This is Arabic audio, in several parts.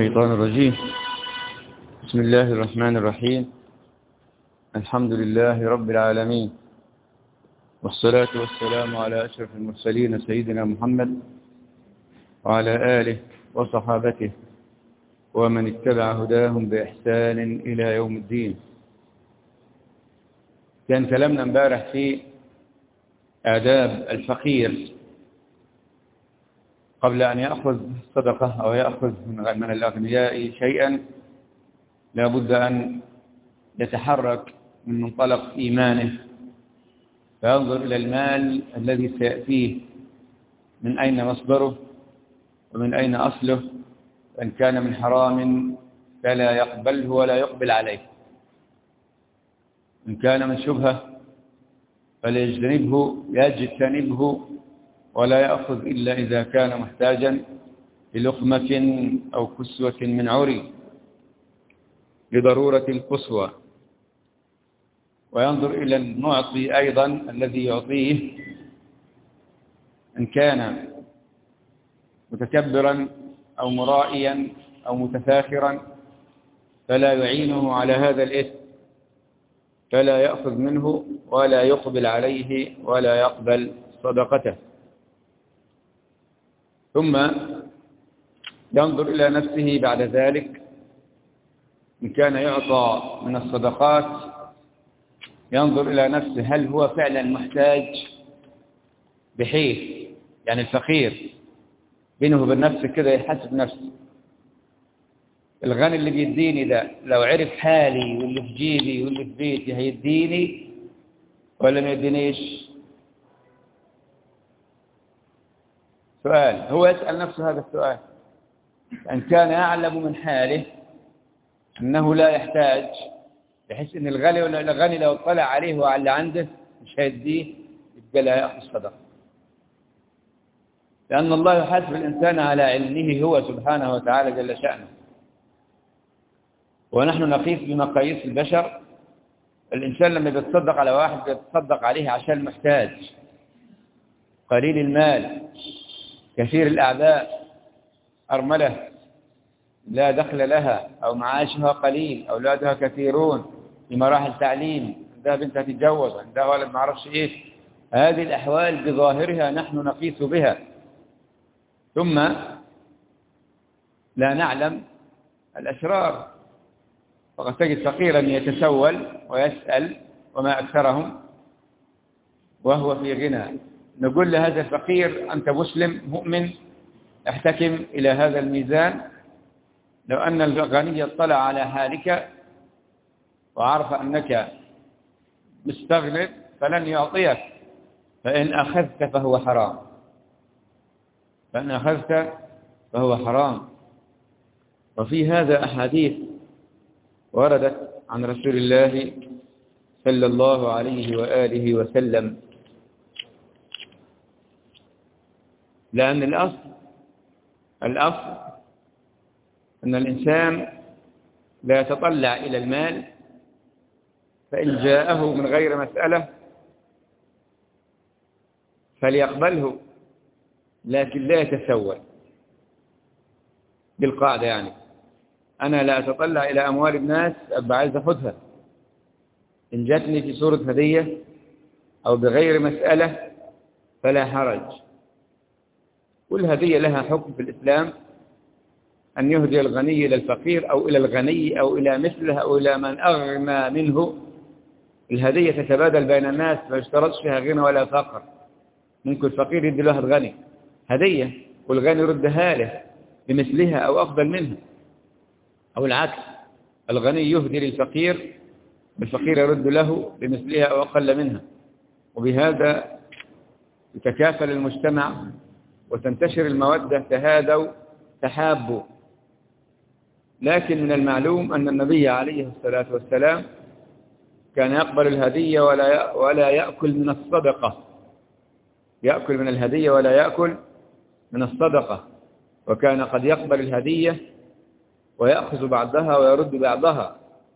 الشيطان الرجيم. بسم الله الرحمن الرحيم. الحمد لله رب العالمين، والصلاة والسلام على أشرف المرسلين سيدنا محمد وعلى آله وصحابته ومن اتبع هداهم بإحسان إلى يوم الدين. كان كلامنا امبارح في آداب الفقير قبل أن يأخذ صدقة أو يأخذ من الأغنياء شيئا، لا بد أن يتحرك من منطلق إيمانه، فينظر إلى المال الذي سيأتيه من أين مصدره ومن أين أصله، وإن كان من حرام فلا يقبله ولا يقبل عليه، إن كان من شبهة فليجتنبه ولا يأخذ إلا إذا كان محتاجا للقمة أو كسوة من عري لضرورة القصوى. وينظر إلى المعطي أيضا الذي يعطيه، إن كان متكبرا أو مرائيا أو متفاخرا فلا يعينه على هذا الإثم، فلا يأخذ منه ولا يقبل عليه ولا يقبل صدقته. ثم ينظر إلى نفسه بعد ذلك، إن كان يعطى من الصدقات ينظر إلى نفسه هل هو فعلا محتاج، بحيث يعني الفقير بينه وبين نفسه كده يحسب نفسه، الغني اللي بيديني ده لو عرف حالي واللي في جيبي واللي في بيتي هيديني ولا ما يدينيش؟ سؤال، هو يسأل نفسه هذا السؤال. إن كان يعلم من حاله أنه لا يحتاج، بحيث أن الغني لو اطلع عليه وعلى اللي عنده مش هيديه، يبقى لا يأخذ صدقة، لأن الله يحاسب الإنسان على علمه هو سبحانه وتعالى جل شأنه، ونحن نقيس بمقاييس البشر. الإنسان لما بيتصدق على واحد بيتصدق عليه عشان محتاج، قليل المال، كثير الأعباء، أرملة لا دخل لها أو معاشها قليل، أولادها كثيرون في مراحل تعليم، عندها بنت تتجوز، عندها ولد ما عرفش إيه. هذه الأحوال بظاهرها نحن نقيس بها، ثم لا نعلم الأسرار. فقد تجد فقيرا يتسول ويسأل وما أكثرهم وهو في غنى. نقول لهذا الفقير أنت مسلم مؤمن، احتكم إلى هذا الميزان. لو أن الغني اطلع على حالك وعرف أنك مستغنٍ فلن يعطيك، فإن أخذت فهو حرام، فإن أخذت فهو حرام. وفي هذا أحاديث وردت عن رسول الله صلى الله عليه وآله وسلم، لأن الأصل أن الإنسان لا يتطلع إلى المال، فإن جاءه من غير مسألة فليقبله، لكن لا يتسول. بالقاعدة يعني أنا لا أتطلع إلى أموال الناس أبقى عايز أخذها، إن جاتني في صورة هدية أو بغير مسألة فلا حرج. كل هدية لها حكم في الإسلام، أن يهدي الغني إلى الفقير أو إلى الغني أو إلى مثله أو إلى من أغنى منه. الهدية تتبادل بين الناس، ما يشترطش فيها غنى ولا فقر. ممكن الفقير يدي له غني هدية والغني يردها له بمثلها أو أفضل منها، أو العكس، الغني يهدي للفقير والفقير يرد له بمثلها أو أقل منها، وبهذا يتكافل المجتمع وتنتشر المودة، تهادوا تحابوا. لكن من المعلوم أن النبي عليه الصلاة والسلام كان يقبل الهدية ولا يأكل من الصدقة، يأكل من الهدية ولا يأكل من الصدقة، وكان قد يقبل الهدية ويأخذ بعضها ويرد بعضها،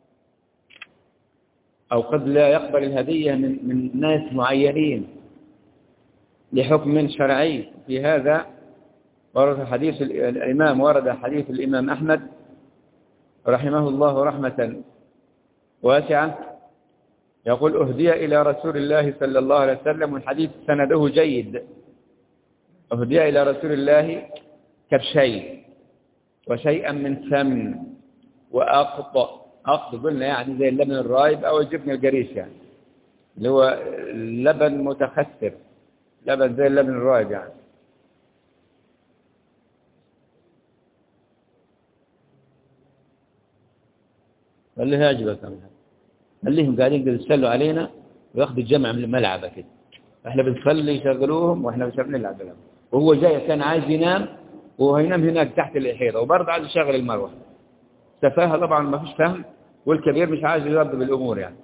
أو قد لا يقبل الهدية من ناس معينين لحكم شرعي. في هذا ورد حديث الإمام أحمد رحمه الله رحمة واسعة، يقول أهدي إلى رسول الله صلى الله عليه وسلم، والحديث سنده جيد. أهدي إلى رسول الله كبشين وشيئا من سمن وأقط. قلنا يعني زي اللبن الرايب أو الجبن الجريش، يعني اللي هو لبن متخثر، لبن زي اللبن الرايب يعني. قال له يعجبك خليهم قاعدين يتسلوا علينا وياخذوا الجمع من الملعب كده، احنا بنصلي يشغلوهم واحنا مش بنلعب لهم. وهو جاي كان عايز ينام، وهو ينام هناك تحت الحيطه، وبرضه عايز يشغل المروحه. سفاهه طبعا، ما فيش فهم، والكبير مش عايز يرد بالامور يعني.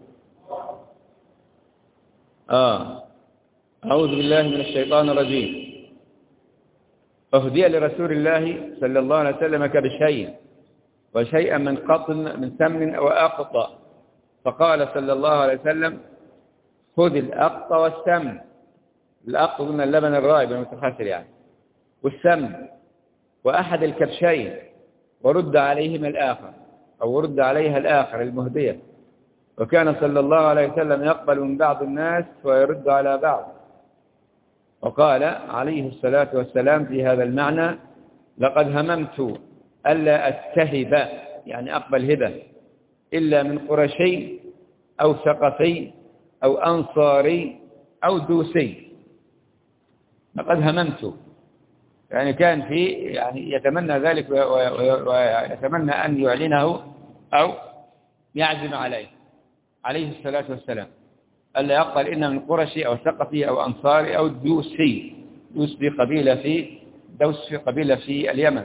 أعوذ بالله من الشيطان الرجيم. أهدي لرسول الله صلى الله عليه وسلم كبشين وشيئا من قطن من سمن وأقط، فقال صلى الله عليه وسلم خذ الأقط والسمن. الأقط من اللبن الرايب المتخاثر يعني، والسمن وأحد الكبشين، ورد عليهما الآخر، أو رد عليها الآخر المهدية. وكان صلى الله عليه وسلم يقبل من بعض الناس ويرد على بعض. وقال عليه الصلاة والسلام في هذا المعنى لقد هممت ألا أستهب، يعني أقبل هبة، إلا من قرشي أو ثقفي أو أنصاري أو دوسي. لقد هممت، يعني كان في يعني يتمنى ذلك ويتمنى أن يعلنه أو يعزم عليه عليه الصلاة والسلام، ألا يقبل إلا من قرشي أو ثقفي أو أنصاري أو دوسي. دوس في قبيلة في اليمن.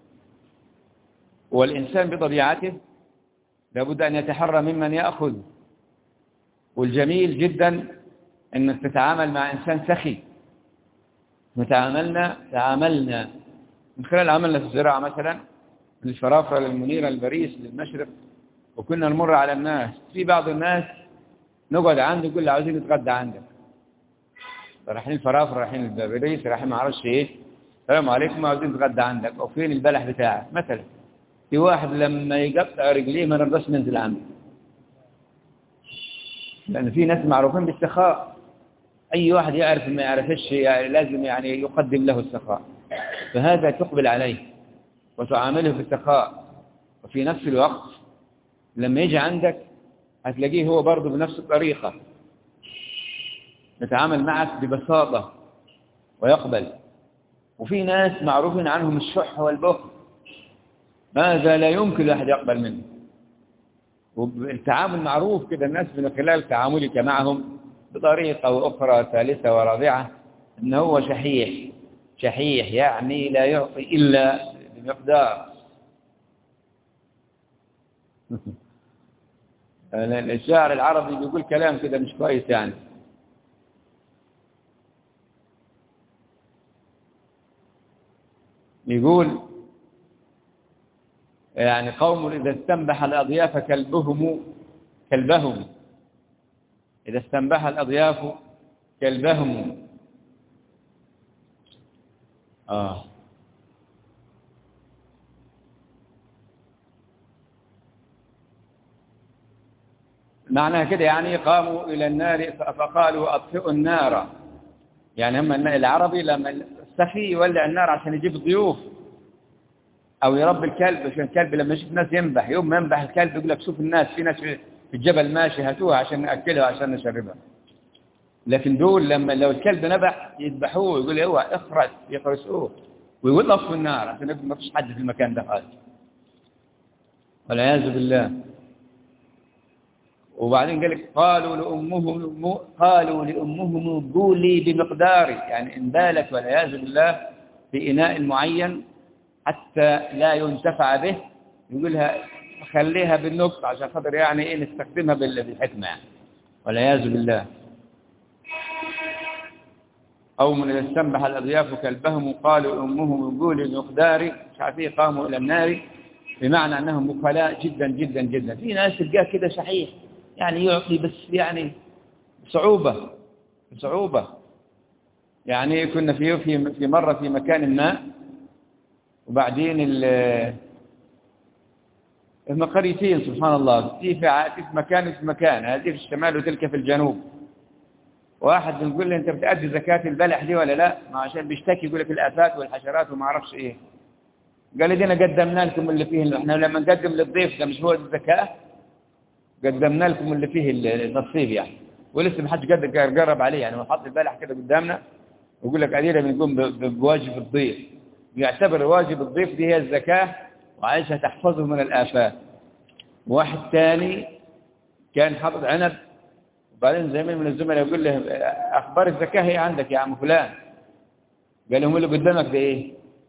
والإنسان بطبيعته لابد أن يتحرى ممن يأخذ. والجميل جدا أنك تتعامل مع إنسان سخي. تعاملنا من خلال عملنا في الزراعة مثلا، من الفرافرة للمنيرة للبريس للمشرق، وكنا نمر على الناس. في بعض الناس نقعد عنده يقول له عاوزين نتغدى عندك، رايحين الفرافرة، رايحين البريس، رايحين ما اعرفش ايه، السلام عليكم عاوزين نتغدى عندك، او فين البلح بتاعك مثلا. في واحد لما يقطع رجليه ما نرضاش ننزل عنده، لأن في ناس معروفين بالسخاء. أي واحد يعرف ما يعرفش يعني لازم يعني يقدم له السخاء، فهذا تقبل عليه وتعامله بالسخاء. وفي نفس الوقت لما يجي عندك هتلاقيه هو برضه بنفس الطريقة يتعامل معك ببساطة ويقبل. وفي ناس معروفين عنهم الشح والبخل، ماذا لا يمكن أحد يقبل منه. والتعامل معروف كده، الناس من خلال تعاملك معهم بطريقة وأخرى ثالثة ورابعة أنه هو شحيح يعني لا يعطي إلا بمقدار. الشاعر العربي بيقول كلام كده مش كويس، يعني يقول يعني قوم إذا استنبح الأضياف كلبهم إذا استنبح الأضياف كلبهم. معناها كده يعني قاموا إلى النار فقالوا أطفئوا النار. يعني هم العربي لما السخي يولع النار عشان يجيب ضيوف أو يربي الكلب، عشان الكلب لما يشوف ناس ينبح، يوم ما ينبح الكلب يقول لك شوف الناس، في ناس في الجبل ماشي هاتوها عشان نأكلها عشان نشربها. لكن دول لما لو الكلب نبح يذبحوه، يقول هو يخرسوه ويوقفوا النار عشان ما فيش حد في المكان ده خالص، والعياذ بالله. وبعدين قال لك قالوا لأمهم بولي بمقداري، يعني إن بالت والعياذ بالله في إناء معين حتى لا ينتفع به، يقولها خليها بالنقص عشان خاطر يعني إيه نستخدمها بالحكمة يعني، والعياذ بالله. أو من إذا استنبح الأضياف كلبهم قالوا أمهم بولي بمقداري، مش عارفين قاموا إلى النار، بمعنى أنهم بخلاء جدا جدا جدا. في ناس تلقاه كده شحيح، يعني يعطي بس يعني صعوبة. يعني كنا في مرة في مكان ما، وبعدين المقريتين سبحان الله، في مكان وفي مكان، هذه في الشمال وتلك في الجنوب. واحد بنقول له انت بتأدي زكاة البلح دي ولا لا؟ ما عشان بيشتكي يقول لك الآفات والحشرات وما اعرفش ايه. قال لي دينا قدمنا لكم اللي فيه، احنا لما نقدم للضيف ده مش هو الزكاة، قدمنا لكم اللي فيه النصيب يعني، ولسه ما حدش قرب عليه يعني، وحط البلح كده قدامنا ويقول لك ادينا بنقوم بواجب الضيف، يعتبر واجب الضيف دي هي الزكاة وعايشها تحفظه من الآفات. واحد ثاني كان حاطط عنب، وبعدين زميل من الزملاء يقول له أخبار الزكاة هي عندك يا عم فلان. قال لهم اللي قدامك ده إيه؟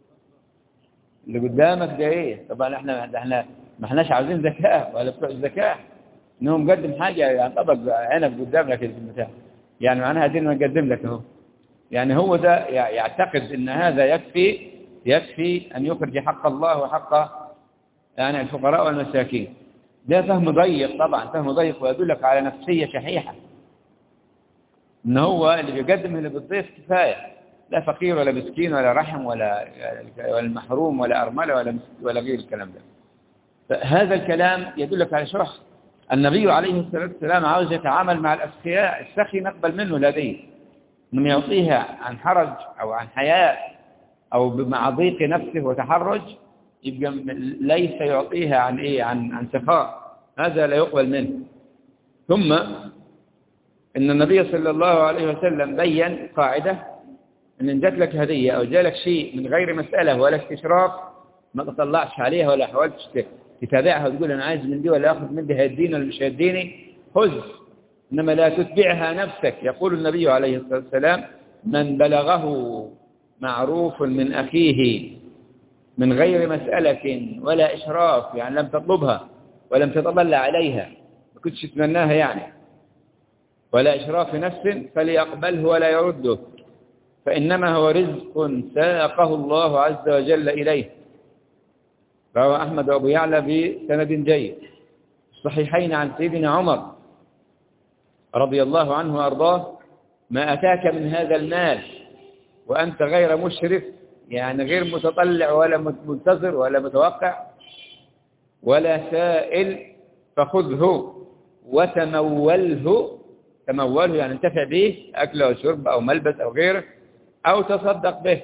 اللي قدامك ده إيه؟ طبعا إحنا ما إحناش عاوزين زكاة ولا بتوع الزكاة، إنهم مقدم حاجة يعني طبق عنب قدامك المتاع، يعني معناها دين نقدم لك أهو. يعني هو ده يعتقد إن هذا يكفي أن يخرج حق الله وحق يعني الفقراء والمساكين. ده فهم ضيق طبعا، فهم ضيق، ويدلك على نفسية شحيحة، إن هو اللي بيقدم اللي بالضيف كفاية، لا فقير ولا مسكين ولا رحم ولا المحروم ولا أرملة ولا غير الكلام ده. فهذا الكلام يدلك على شرح النبي عليه الصلاة والسلام عاوز يتعامل مع الأسخياء، السخي نقبل منه الهدية، من يعطيها عن حرج أو عن حياء أو مع ضيق نفسه وتحرج، يبقى ليس يعطيها عن إيه، عن سخاء، هذا لا يقبل منه. ثم إن النبي صلى الله عليه وسلم بين قاعدة إن جات لك هدية أو جالك شيء من غير مسألة ولا استشراف، ما تطلعش عليها ولا حاولتش تتابعها وتقول أنا عايز من دي ولا أخذ من دي، هيديني ولا مش هيديني، خذ، إنما لا تتبعها نفسك. يقول النبي عليه الصلاة والسلام من بلغه معروف من أخيه من غير مسألة ولا إشراف، يعني لم تطلبها ولم تتطلع عليها، ما كنتش تتمناها يعني، ولا إشراف نفس، فليقبله ولا يرده، فإنما هو رزق ساقه الله عز وجل إليه. رواه أحمد وأبو يعلى بسند جيد الصحيحين عن سيدنا عمر رضي الله عنه وأرضاه: ما أتاك من هذا المال وأنت غير مشرف، يعني غير متطلع ولا منتظر ولا متوقع ولا سائل، فخذه وتموله، تموله يعني انتفع به، أكل أو شرب أو ملبس أو غيره، أو تصدق به.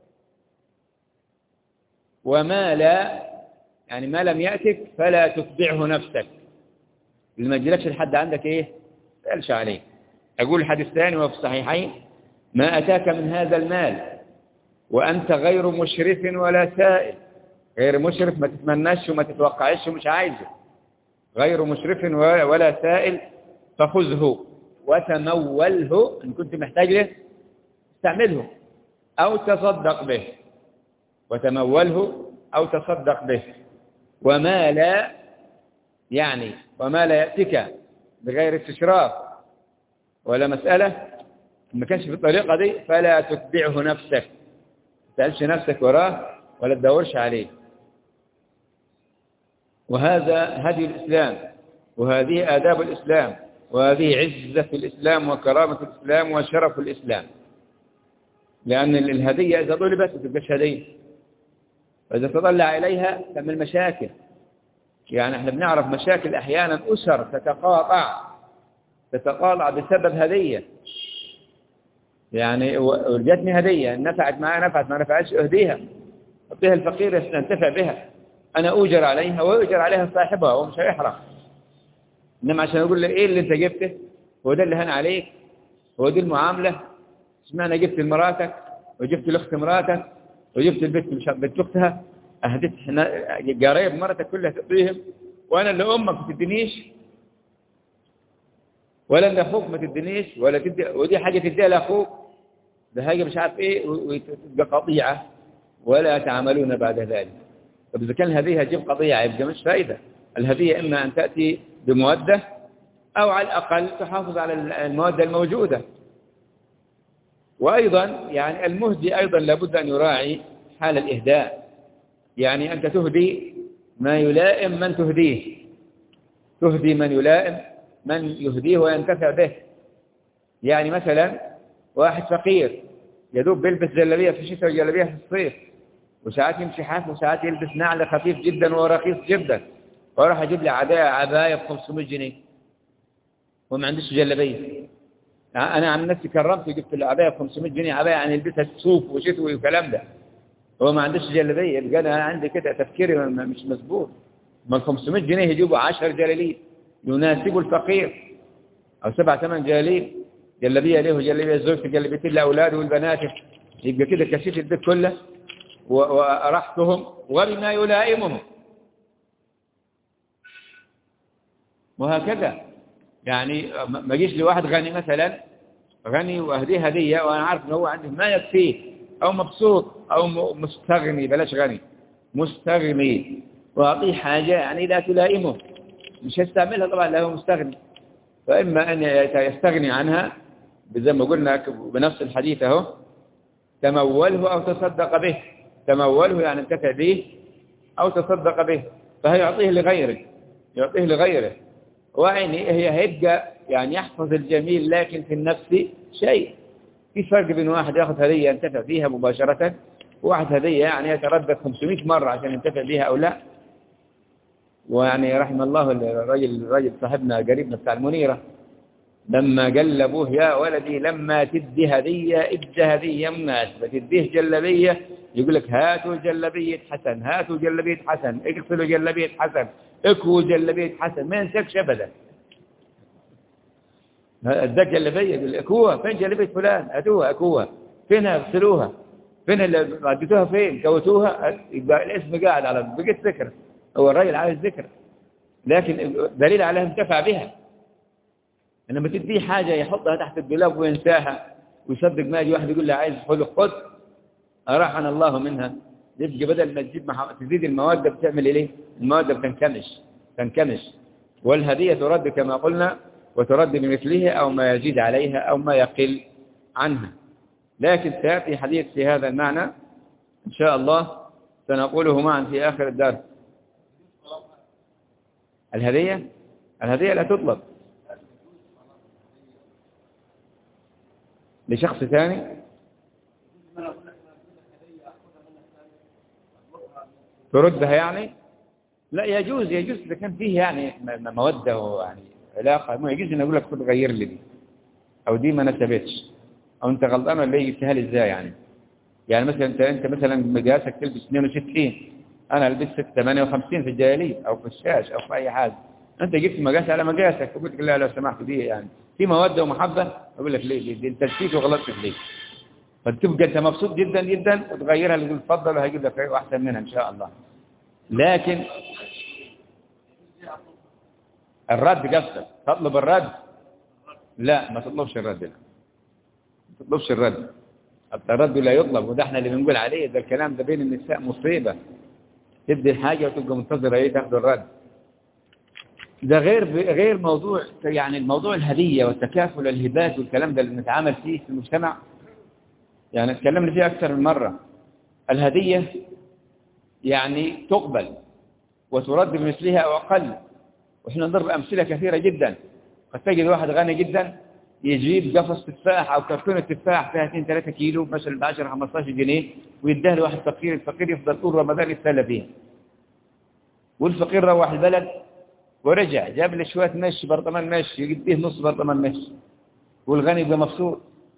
وما لا، يعني ما لم يأتك فلا تتبعه نفسك، اللي ما يجيلكش لحد عندك إيه تقلش عليه. أقول الحديث الثاني وفي الصحيحين: ما أتاك من هذا المال وأنت غير مشرف ولا سائل، غير مشرف ما تتمناش وما تتوقعش ومش عايزه، غير مشرف ولا سائل، فخذه وتموله، إن كنت محتاج له استعمله، أو تصدق به، وتموله أو تصدق به. وما لا، يعني وما لا يأتيك بغير استشراف ولا مسألة، ما كانش بالطريقة دي، فلا تتبعه نفسك، ما تسألش نفسك وراه ولا تدورش عليه. وهذا هدي الإسلام، وهذه آداب الإسلام، وهذه عزة الإسلام وكرامة الإسلام وشرف الإسلام. لأن الهدية إذا طلبت ما تبقاش هدية، وإذا تطلع إليها تعمل مشاكل. يعني احنا بنعرف مشاكل أحيانا أسر تتقاطع بسبب هدية، يعني جاتني هدية نفعت معها نفعت، ما نفعتش أهديها، أعطيها الفقير ينتفع بها، أنا أوجر عليها ويؤجر عليها صاحبها ومش هيحرم. إنما عشان أقول له إيه اللي أنت جبته، هو ده اللي هن عليك، هو دي المعاملة، اسمعنا جبت لمراتك وجبت لأخت مراتك وجبت البنت بنت أختها، أهدت قرايب مرتك كلها تقضيهم، وأنا اللي أمك ما تدينيش، ولا اللي أخوك ما تدينيش، ولا تدي، ودي حاجة تديها لأخوك، ده حاجة مش عارف إيه، وتبقى قطيعة ولا تعملون بعد ذلك. طب إذا كان الهدية هتجيب قضية يبقى مش فائدة. الهدية إما أن تأتي بمودة أو على الأقل تحافظ على المودة الموجودة. وأيضا يعني المهدي أيضا لابد أن يراعي حال الإهداء، يعني أنت تهدي ما يلائم من تهديه، تهدي من يلائم من يهديه وينتفع به. يعني مثلا واحد فقير يدوب بيلبس جلابية في الشتاء وجلابية في الصيف، وساعات يمشي حاف، وساعات يلبس نعل خفيف جدا ورخيص جدا، وراح أجيب لي عباية ب 500 جنيه وما عنديش جلابية. أنا عن نفسي كرمت وجبت له عباية ب 500 جنيه، عباية يعني يلبسها صوف وشتوي والكلام ده، هو ما عندوش جلابية. يبقى أنا عندي كده تفكيري مش مظبوط. ما ال 500 جنيه يجيبوا 10 جلاليب يناسبوا الفقير، أو 7 8 جلاليب، جلابية له وجلابية زوجته، جلابيتين لأولاده والبنات، يبقى كده كشيت البيت كله وأرحتهم وبما يلائمهم، وهكذا. يعني ما يجيش لواحد غني مثلا، غني وأهديه هدية وأنا عارف إنه هو عنده ما يكفيه، أو مبسوط أو مستغني، بلاش غني، مستغني، وأعطيه حاجة يعني لا تلائمه، مش هيستعملها طبعا لا هو مستغني. فإما أن يستغني عنها زي ما قلنا بنفس الحديث اهو، تموله أو تصدق به. تموله يعني انتفع به أو تصدق به، فهيعطيه لغيره، يعطيه لغيره. وعيني هي هيبقى يعني يحفظ الجميل، لكن في النفس شيء. في فرق بين واحد يأخذ هدية ينتفع فيها مباشرة، وواحد هدية يعني يتردد 500 مرة عشان ينتفع بها أو لا. ويعني رحم الله الرجل صاحبنا قريبنا بتاع المنيرة، لما قال لأبوه يا ولدي لما تدي هدية ادي هدية مناسبة، تديه جلبية يقول لك هاتوا جلبية حسن، هاتوا جلبية حسن، اغسلوا جلبية حسن، اكووا جلبية حسن، ما ينسكش أبدا. اداك جلبية يقول اكوها، فين جلبية فلان؟ هاتوها اكوها، فين اغسلوها، فين اللي عدتوها، فين كوتوها؟ يبقى الاسم قاعد على بقيت ذكر، هو الراجل عايز ذكر، لكن دليل على انتفع بها. انما تديه حاجة يحطها تحت الدولاب وينساها، ويصدق ما يجي واحد يقول له عايز خذ أراحنا الله منها. يبقى بدل ما تزيد المواد بتعمل إيه؟ المواد تنكمش. والهدية ترد كما قلنا، وترد بمثلها أو ما يزيد عليها أو ما يقل عنها. لكن سيأتي حديث في هذا المعنى إن شاء الله سنقوله معا في آخر الدرس. الهدية لا تطلب لشخص ثاني. تردها يعني؟ لا يجوز إذا كان فيه يعني مودة ويعني علاقة، ما يجوز إن أقول لك خد غير لي دي، أو دي ما نسبتش، أو أنت غلطان ولا جبتها لي إزاي يعني مثلا أنت مثلا مقاسك تلبس 62، أنا لبست 58 في الجاهلية أو في الشاش أو في أي حاجة، أنت جبت مقاس على مقاسك وقلت لا لو سمحت دي يعني في مودة ومحبة، أقول لك ليه دي أنت نسيت وغلطت في ليه، فتبقى أنت مبسوط جدا جدا وتغيرها اللي تفضل وهيجيب لك أحسن منها إن شاء الله. لكن الرد قصدك تطلب الرد؟ لا ما تطلبش الرد، الرد لا يطلب، وده احنا اللي بنقول عليه ده الكلام ده بين النساء مصيبة، تدي الحاجة وتبقى منتظرة ايه تاخد الرد. ده غير موضوع يعني الموضوع الهدية والتكافل الهبات والكلام ده اللي بنتعامل فيه في المجتمع، يعني اتكلمنا فيه أكثر من مرة. الهدية يعني تقبل وترد بمثلها أو أقل، وإحنا نضرب أمثلة كثيرة جدا. قد تجد واحد غني جدا يجيب قفص تفاح أو كرتونة تفاح فيها 2-3 كيلو مثلا ب 10-15 جنيه ويديها لواحد فقير، الفقير يفضل طول رمضان يتسلى فيها، والفقير روح البلد ورجع جاب لي شوية مشي، برطمان مشي يديه نص برطمان مشي، والغني يبقى مبسوط.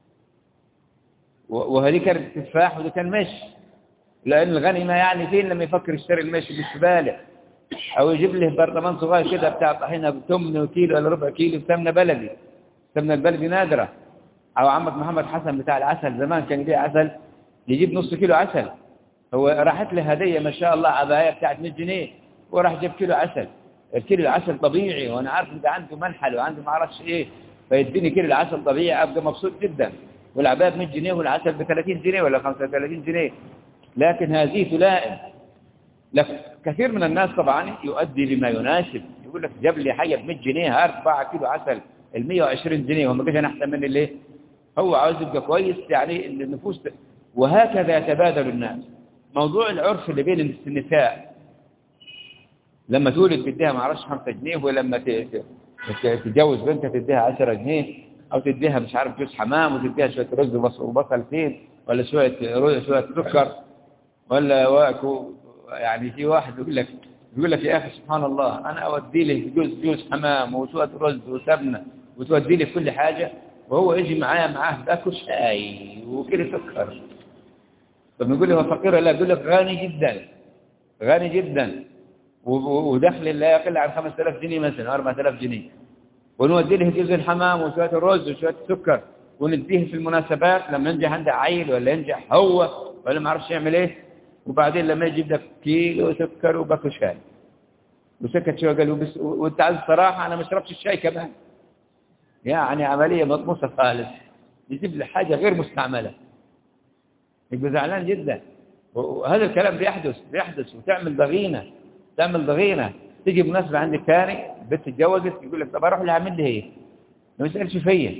وهذه كانت تفاح وده كان مشي، لأن الغني ما يعني فين لما يفكر يشتري المشي بالسبالة، أو يجيب له برطمان صغير كده بتاع طحينة ب8 كيلو ولا ربع كيلو سمنة بلدي، سمنة البلدي نادرة. أو عمك محمد حسن بتاع العسل زمان كان يبيع عسل يجيب نص كيلو عسل، هو راحت له هدية ما شاء الله عباية بتاعت 100 جنيه وراح جاب كيلو عسل. الكيلو العسل طبيعي وأنا عارف إن عنده منحل وعنده ما أعرفش إيه، فيديني كيلو العسل طبيعي أبقى مبسوط جدا، والعباية ب 100 جنيه والعسل ب 30 جنيه ولا 35 جنيه. لكن هذه تلائم. كثير من الناس طبعا يؤدي بما يناسب، يقول لك جاب لي حاجة ب 100 جنيه 4 كيلو عسل ال 120 جنيه وما جاش أحسن مني ليه؟ هو عاوز يبقى كويس يعني النفوس وهكذا يتبادل الناس. موضوع العرف اللي بين النساء لما تولد تديها ما اعرفش 5 جنيه، ولما تتجوز بنتها تديها 10 جنيه، او تديها مش عارف جوز حمام وتديها شويه رز وبصل فين ولا شويه سكر. ولا واكو يعني في واحد يقول لك يا أخي سبحان الله أنا أودي له جوز حمام وشوية رز وسمنة وتودي لي كل حاجة، وهو يجي معاه باكل شاي وكيلو سكر. طب نقول له هو فقير؟ لا، يقول لك غني جدا، غني جدا، ودخل لا يقل عن 5000 جنيه مثلا 4000 جنيه، ونودي له جوز الحمام وشوية الرز وشوية السكر، ونديه في المناسبات لما ينجح عنده عيل ولا ينجح هو ولا ما عرفش يعمل ايه، وبعدين لما يجيب لك كيلو سكر وباكل شاي وسكت شويه قال بس. وانت عايز الصراحه انا ما شربتش الشاي كمان، يعني عمليه مطموسه خالص، يجيب لي حاجه غير مستعمله، يبقى زعلان جدا. وهذا الكلام بيحدث وتعمل ضغينه. تيجي مناسبه عندك ثاني بنت اتجوزت يقول لك طب اروح لها اعمل لي ايه؟ ما يسالش فيا.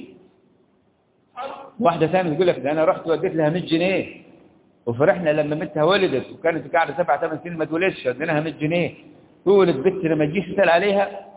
واحده ثانيه تقول لك ده انا رحت وديت لها 100 جنيه وفرحنا لما بنتها ولدت وكانت قاعده 7 8 سنين ما تولدش، اديناها 100 جنيه تولد بنت لما تجيش تسال عليها.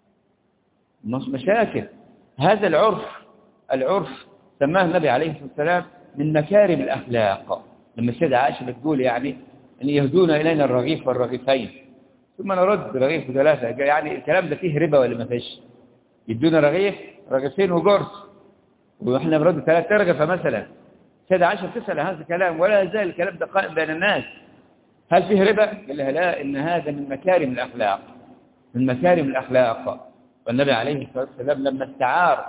مش مشاكل. هذا العرف سماه النبي عليه الصلاه والسلام من مكارم الاخلاق. لما السيده عائشه بتقول يعني ان يهدون الينا الرغيف والرغيفين ثم نرد رغيف وثلاثه، يعني الكلام ده فيه ربا ولا ما فيش؟ يدونا رغيفين وقرص واحنا بنرد 3 رغفه مثلا. السيده عائشه بتسال هذا الكلام ولا يزال الكلام ده قائم بين الناس. هل فيه ربا؟ قال لها لا، إن هذا من مكارم الأخلاق، من مكارم الأخلاق. والنبي عليه الصلاة والسلام لما استعار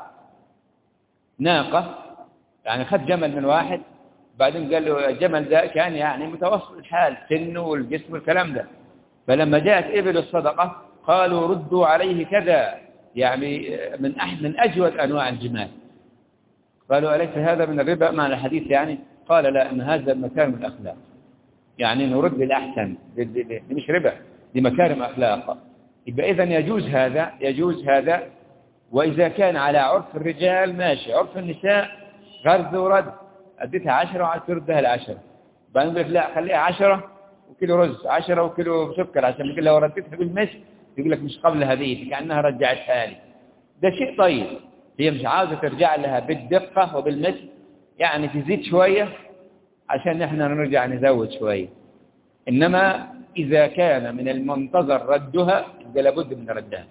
ناقة، يعني خد جمل من واحد بعدين قال له الجمل ده كان يعني متوسط الحال سنه والجسم والكلام ده، فلما جاءت إبل الصدقة قالوا ردوا عليه كذا، يعني من أجود أنواع الجمال. قالوا أليس هذا من الربا معنى الحديث؟ يعني قال لا، إن هذا مكارم الأخلاق، يعني نرد الأحسن، دي مش ربا، دي مكارم أخلاق. يبقى إذن يجوز هذا. وإذا كان على عرف الرجال ماشي، عرف النساء غرز ورد، أديتها 10 وعاد تردها 10، بعدين يقول لك لا خليها 10 وكيلو رز 10 وكيلو سكر، عشان يقول لو رديتها بالمثل يقول لك مش قبل هذه كأنها رجعتها لي. ده شيء طيب، هي مش عاوزة ترجع لها بالدقة وبالمثل، يعني تزيد شوية عشان احنا نرجع نزود شوية. إنما إذا كان من المنتظر ردها لابد من ردها.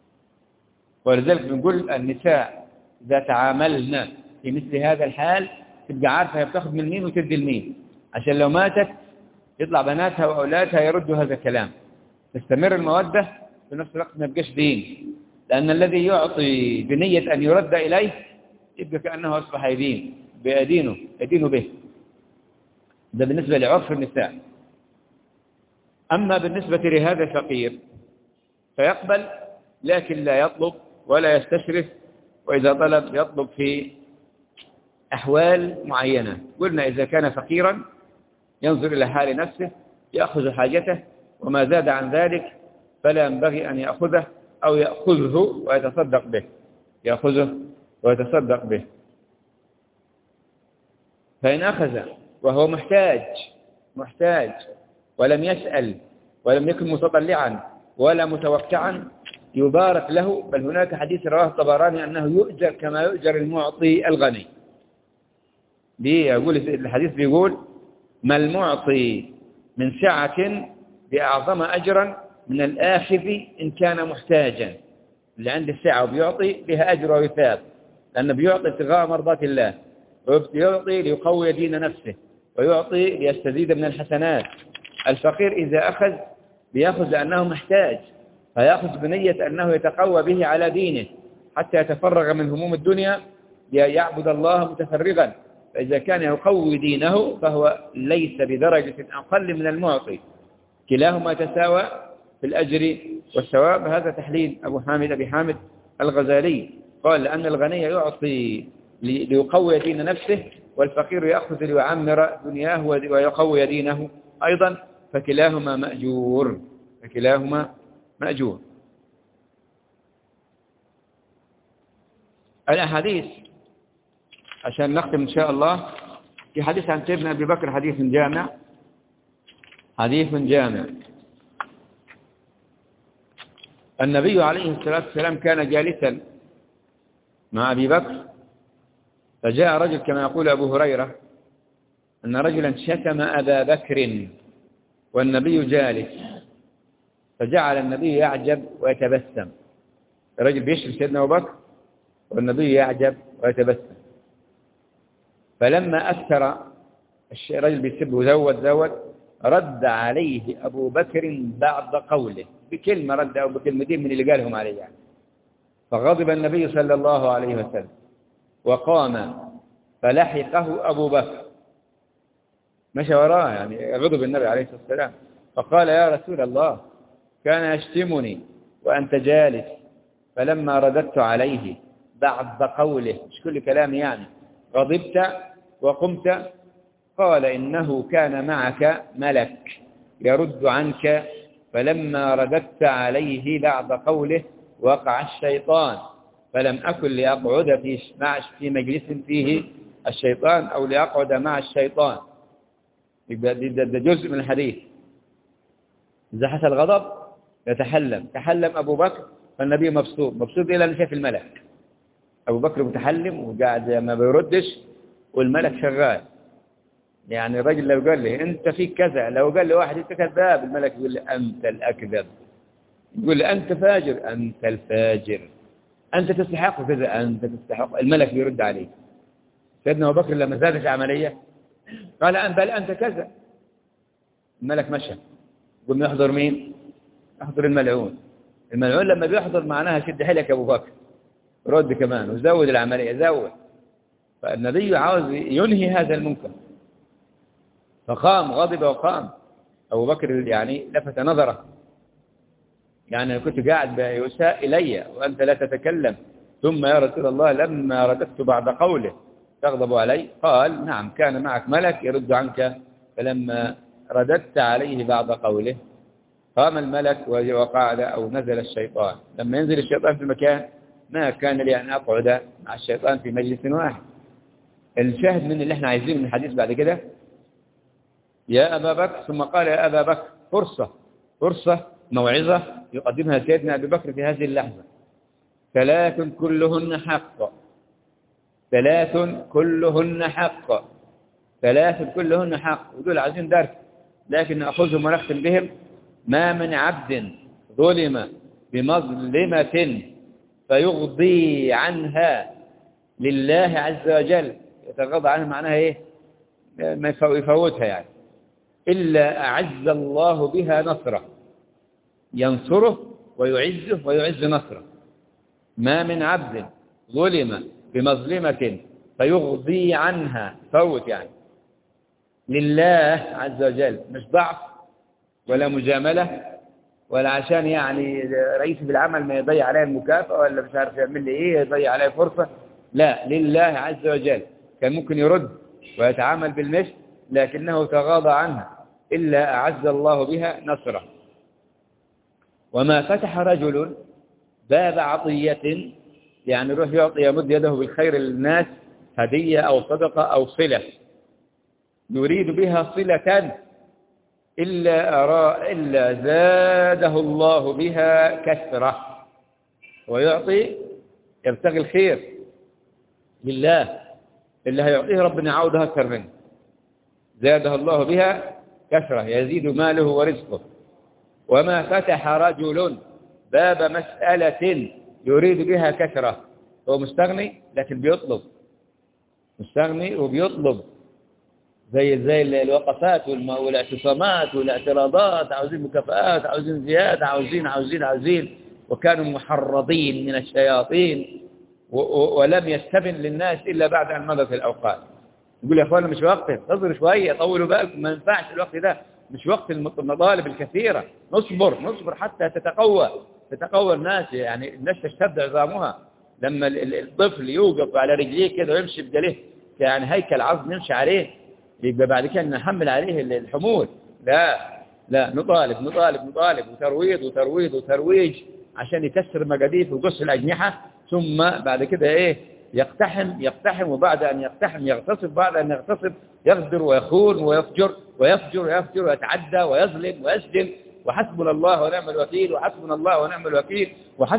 ولذلك بنقول النساء إذا تعاملنا في مثل هذا الحال تبقى عارفة هي بتاخذ من مين وتدي لمين، عشان لو ماتت يطلع بناتها وأولادها يردوا هذا الكلام، تستمر المودة في نفس الوقت ما يبقاش دين. لأن الذي يعطي بنية أن يرد إليه يبقى كأنه أصبح يدين به. ده بالنسبة لعرف النساء. أما بالنسبة لهذا الفقير فيقبل لكن لا يطلب ولا يستشرف، وإذا طلب يطلب في أحوال معينة. قلنا إذا كان فقيرا ينظر إلى حال نفسه يأخذ حاجته، وما زاد عن ذلك فلا ينبغي أن يأخذه أو يأخذه ويتصدق به، يأخذه ويتصدق به. فإن أخذ وهو محتاج ولم يسأل ولم يكن متطلعا ولا متوقعا يبارك له. بل هناك حديث رواه الطبراني أنه يؤجر كما يؤجر المعطي الغني. يقول الحديث بيقول ما المعطي من سعة بأعظم أجرا من الآخذ إن كان محتاجا. اللي عنده السعة وبيعطي بها أجر وثواب، لأنه بيعطي ابتغاء مرضات الله، ويعطي ليقوي دين نفسه، ويعطي ليستزيد من الحسنات. الفقير إذا أخذ بيأخذ لأنه محتاج، فيأخذ بنية أنه يتقوى به على دينه حتى يتفرغ من هموم الدنيا ليعبد الله متفرغا. فإذا كان يقوي دينه فهو ليس بدرجة أقل من المعطي، كلاهما تساوى في الأجر والثواب. هذا تحليل أبي حامد الغزالي، قال لأن الغني يعطي ليقوي دين نفسه، والفقير يأخذ ليعمر دنياه ويقوي دينه أيضا، فكلاهما مأجور. الأحاديث عشان نختم إن شاء الله، في حديث عن سيدنا أبي بكر حديث جامع. النبي عليه الصلاة والسلام كان جالسا مع أبي بكر، فجاء رجل كما يقول أبو هريرة أن رجلا شتم أبا بكر والنبي جالس، فجعل النبي يعجب ويتبسم. الرجل بيشرب سيدنا أبو بكر والنبي يعجب ويتبسم. فلما أكثر الرجل بيسب وزود رد عليه أبو بكر بعد قوله بكلمة، رد أو بكلمتين من اللي قالهم عليه يعني. فغضب النبي صلى الله عليه وسلم وقام فلحقه أبو بكر، مشى وراه يعني، غضب النبي عليه الصلاة والسلام. فقال يا رسول الله كان يشتمني وأنت جالس، فلما رددت عليه بعد قوله، مش كل كلام يعني، غضبت وقمت. قال إنه كان معك ملك يرد عنك، فلما رددت عليه بعد قوله وقع الشيطان، فلم أكن لأقعد في مجلس فيه الشيطان أو لأقعد مع الشيطان. ده جزء من الحديث. إذا حصل غضب تحلم أبو بكر، فالنبي مبسوط إلى أن شاف الملك. أبو بكر متحلم وقاعد ما بيردش والملك شغال. يعني الرجل لو قال لي أنت فيك كذا، لو قال لي واحد أنت كذاب، الملك يقول لي أنت الأكذب، يقول لي أنت فاجر، أنت الفاجر، أنت تستحق كذا، أنت تستحق. الملك بيرد عليه. سيدنا أبو بكر لما زادت العملية قال بل أنت كذا. الملك مشى. قلنا يحضر مين؟ يحضر الملعون. الملعون لما بيحضر معناها شد حيلك يا أبو بكر، رد كمان وزود العملية، زود. فالنبي عاوز ينهي هذا المنكر، فقام غضب وقام. أبو بكر يعني لفت نظره، يعني كنت قاعد يساء إلي وأنت لا تتكلم، ثم يا رسول الله لما رددت بعد قوله تغضب علي؟ قال نعم كان معك ملك يرد عنك، فلما رددت عليه بعد قوله قام الملك وقعد أو نزل الشيطان. لما ينزل الشيطان في مكان ما كان لي أن أقعد مع الشيطان في مجلس واحد. الشاهد من اللي احنا عايزينه من الحديث بعد كده يا أبا بكر، ثم قال يا أبا بكر فرصة موعظة يقدمها سيدنا أبي بكر في هذه اللحظة. ثلاث كلهن حق، ثلاث كلهن حق، ودول عايزين درس لكن نأخذهم ونختم بهم. ما من عبد ظلم بمظلمة فيغضي عنها لله عز وجل، يتغاضى عنها معناها ايه؟ ما يفوتها يعني، إلا أعز الله بها نصره، ينصره ويعزه ويعز نصره. ما من عبد ظلم بمظلمة فيغضي عنها، فوت يعني، لله عز وجل، مش ضعف ولا مجاملة ولا عشان يعني رئيس بالعمل ما يضيع عليه المكافأة ولا مش عارف يعمل لي ايه يضيع عليه فرصة، لا، لله عز وجل. كان ممكن يرد ويتعامل بالمثل لكنه تغاضى عنها، إلا أعز الله بها نصره. وما فتح رجل باب عطية، يعني يروح يعطي يمد يده بالخير للناس، هدية أو صدقة أو صلة، يريد بها صلة إلا زاده الله بها كثرة. ويعطي يبتغي الخير لله، اللي هيعطيه ربنا يعوضها أكثر منه، زاده الله بها كثرة، يزيد ماله ورزقه. وما فتح رجل باب مسألة يريد بها كثرة، هو مستغني لكن بيطلب، مستغني وبيطلب، زي الوقفات والاعتصامات والاعتراضات، عاوزين مكافآت، عاوزين زيادة، عاوزين، وكانوا محرضين من الشياطين، ولم يستبن للناس إلا بعد أن مضت الأوقات. يقول يا أخوانا مش وقته، انتظروا شوية، طولوا بالكم، ما ينفعش الوقت ده، مش وقت المطالب الكثيرة، نصبر حتى تتقوى الناس، يعني الناس تشتد عظامها. لما الطفل يوقف على رجليه كده ويمشي بدليه يعني هيكل عظم يمشي عليه، يبقى بعد كده نحمل عليه الحمول. لا، نطالب وترويج عشان يكسر مجاديف ويقص الأجنحة، ثم بعد كده ايه؟ يقتحم، وبعد أن يقتحم يغتصب، بعد أن يغتصب يغدر ويخون ويفجر ويتعدى ويظلم ويسجن. وحسبنا الله ونعم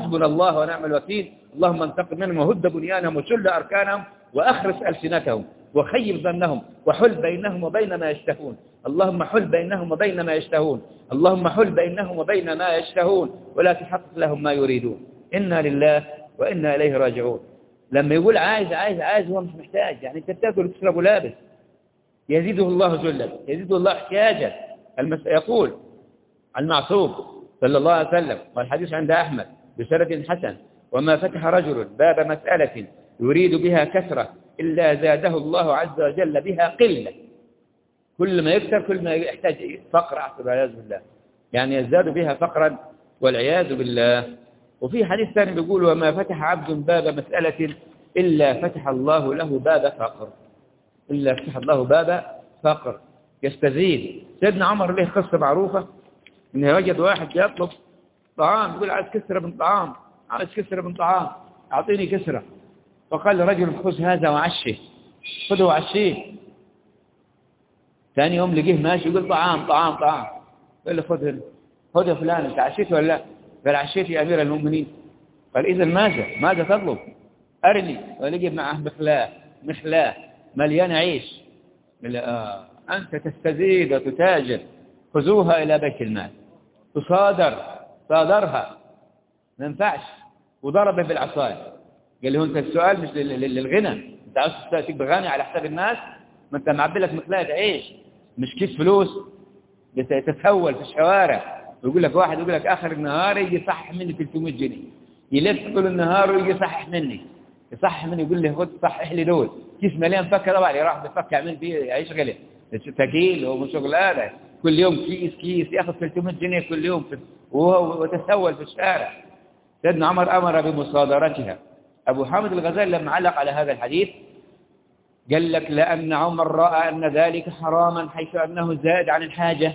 الوكيل. اللهم انتقم منهم وهد بنيانهم وشل أركانهم وأخرس ألسنتهم وخيب ظنهم وحل بينهم وبين ما يشتهون. اللهم حل بينهم وبين ما يشتهون، اللهم حل بينهم وبين ما يشتهون، ولا تحقق لهم ما يريدون. إنا لله وإنا إليه راجعون. لما يقول عايز عايز عايز هو مش محتاج، يعني انت بتاكل وتشرب ولابس. يزيده الله ذلا، يزيده الله احتياجا. يقول المعصوم صلى الله عليه وسلم، والحديث عند أحمد بسند حسن: وما فتح رجل باب مسألة يريد بها كثرة إلا زاده الله عز وجل بها قلة. كل ما يكثر كل ما يحتاج فقر، والعياذ بالله، يعني يزداد بها فقرا والعياذ بالله. وفي حديث ثاني بيقول: وما فتح عبد باب مسألة إلا فتح الله له باب فقر، إلا فتح الله باب فقر يستزيد. سيدنا عمر له قصة معروفة، إنه وجد واحد يطلب طعام، يقول: عايز كسرة من طعام، عايز كسرة من طعام، أعطيني كسرة. فقال لرجل: خذ هذا وعشه، خذه وعشيه. ثاني يوم لقيه ماشي يقول: طعام طعام طعام. قال له: خذ يا فلان، أنت عشيت ولا لا؟ قال: عشيت يا أمير المؤمنين. قال: إذا ماذا تطلب؟ أرني. ولقي معه مخلاه مليانة عيش. قال: أنت تستزيد وتتاجر، خذوها إلى بيت المال. صادرها، ما ينفعش. وضربه بالعصاية. قال له: أنت السؤال مش للغنى، أنت عاوز تبقى غني على حساب الناس؟ ما أنت معبي لك مخلاة عيش، مش كيس فلوس تتهول في الشوارع. ويقول لك واحد يقول لك آخر النهار يجي يصحح مني 300 جنيه، يلف طول النهار ويجي يصحح مني، يقول لي: خد صحح لي دول. كيس مليان فكه، طبعا يروح بفك يعمل فيه يعيش غلي تكيل وشغلانه، كل يوم كيس ياخذ 300 جنيه كل يوم وتتسول في الشارع. سيدنا عمر أمر بمصادرتها. أبو حامد الغزالي لما علق على هذا الحديث قال لك: لأن عمر رأى أن ذلك حراما حيث أنه زاد عن الحاجة،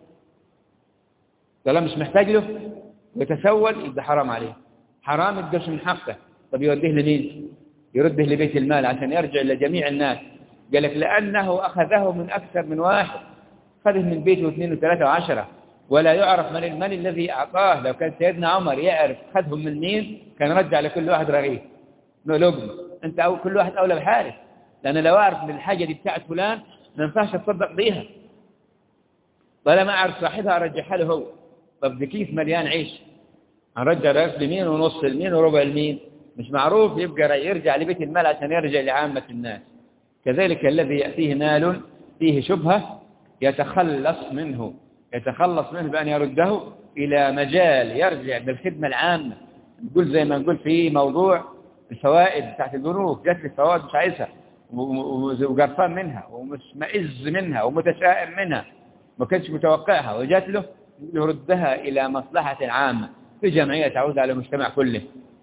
قال مش محتاج له ويتسول، يبقى حرام عليه، حرام يدرش من حقه. طب يوديه لمين؟ يرده لبيت المال عشان يرجع لجميع الناس. قال لك: لأنه أخذه من أكثر من واحد، أخذه من بيته 2 و3 و10، ولا يعرف من الذي أعطاه. لو كان سيدنا عمر يعرف خذهم من مين كان رجع لكل واحد رغيف لقمة. أنت أو كل واحد أولى بحارس، لأن لو أعرف من الحاجة دي بتاعت فلان ما ينفعش أتصدق بيها، طالما أعرف صاحبها أرجعها له هو. طب دي كيس مليان عيش، هنرجع رأس لمين ونص لمين وربع لمين؟ مش معروف، يبقى يرجع لبيت المال عشان يرجع لعامة الناس. كذلك الذي يأتيه مال فيه شبهة يتخلص منه بأن يرده إلى مجال يرجع بالخدمة العامة. نقول زي ما نقول في موضوع الفوائد بتاعت البنوك، جات لي فوائد مش عايزها وقرفان منها ومش مئز منها ومتشائم منها، ما كانش متوقعها وجات له، يردها إلى مصلحة عامة في جمعية تعود على المجتمع كله،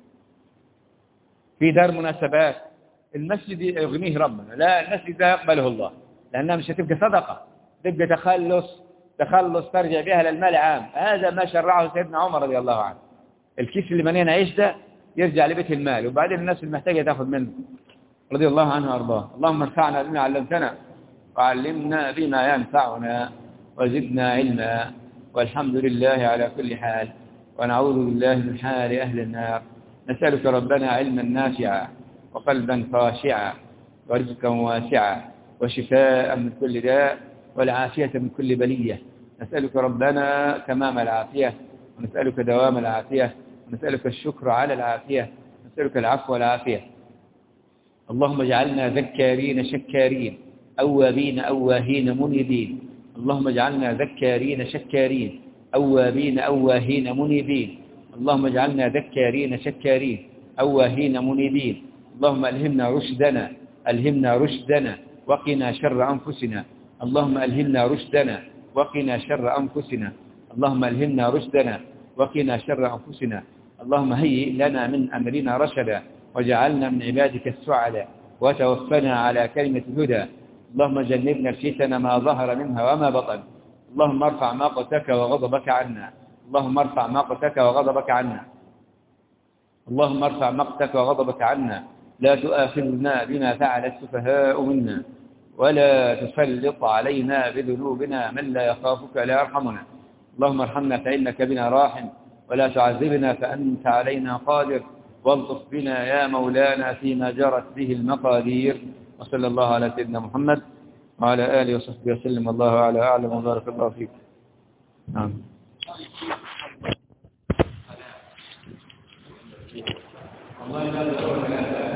في دار مناسبات. المسجد يغنيه ربنا، لا المسجد ده يقبله الله، لأنها مش هتبقى صدقة، تبقى تخلص ترجع بها للمال عام. هذا ما شرعه سيدنا عمر رضي الله عنه. الكيس اللي مليان عيش ده يرجع لبيت المال، وبعدين الناس المحتاجة تاخذ منه رضي الله عنه وارضاه. اللهم انفعنا بما علمتنا وعلمنا بما ينفعنا وزدنا علما، والحمد لله على كل حال، ونعوذ بالله من حال أهل النار. نسألك ربنا علما نافعا وقلبا خاشعا ورزقا واسعا وشفاء من كل داء والعافية من كل بلية. نسألك ربنا تمام العافية، ونسألك دوام العافية، ونسألك الشكر على العافية، نسألك العفو والعافية. اللهم اجعلنا ذكارين شكارين أوابين أواهين منيبين. اللهم اجعلنا ذكارين شكارين أوابين أواهين منيبين. اللهم اجعلنا ذكارين شكارين أواهين منيبين. اللهم ألهمنا رشدنا وقنا شر أنفسنا. اللهم ألهمنا رشدنا وقنا شر أنفسنا. اللهم ألهمنا رشدنا وقنا شر أنفسنا. اللهم هيئ لنا من أمرنا رشدا وجعلنا من عبادك السعداء وتوفنا على كلمة الهدى. اللهم جنبنا الفتن ما ظهر منها وما بطن. اللهم ارفع مقتك وغضبك عنا. اللهم ارفع مقتك وغضبك عنا. اللهم ارفع مقتك وغضبك عنا. لا تؤاخذنا بما فعل السفهاء منا، ولا تسلط علينا بذنوبنا من لا يخافك لا يرحمنا. اللهم ارحمنا فإنك بنا راحم، ولا تعذبنا فأنت علينا قادر، والطف بنا يا مولانا فيما جرت به المقادير. وصلى الله على سيدنا محمد وعلى آله وصحبه وسلم. الله أعلى أعلم وبارك الله فيك. نعم.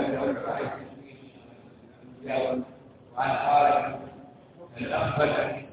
وعن قال الأخبر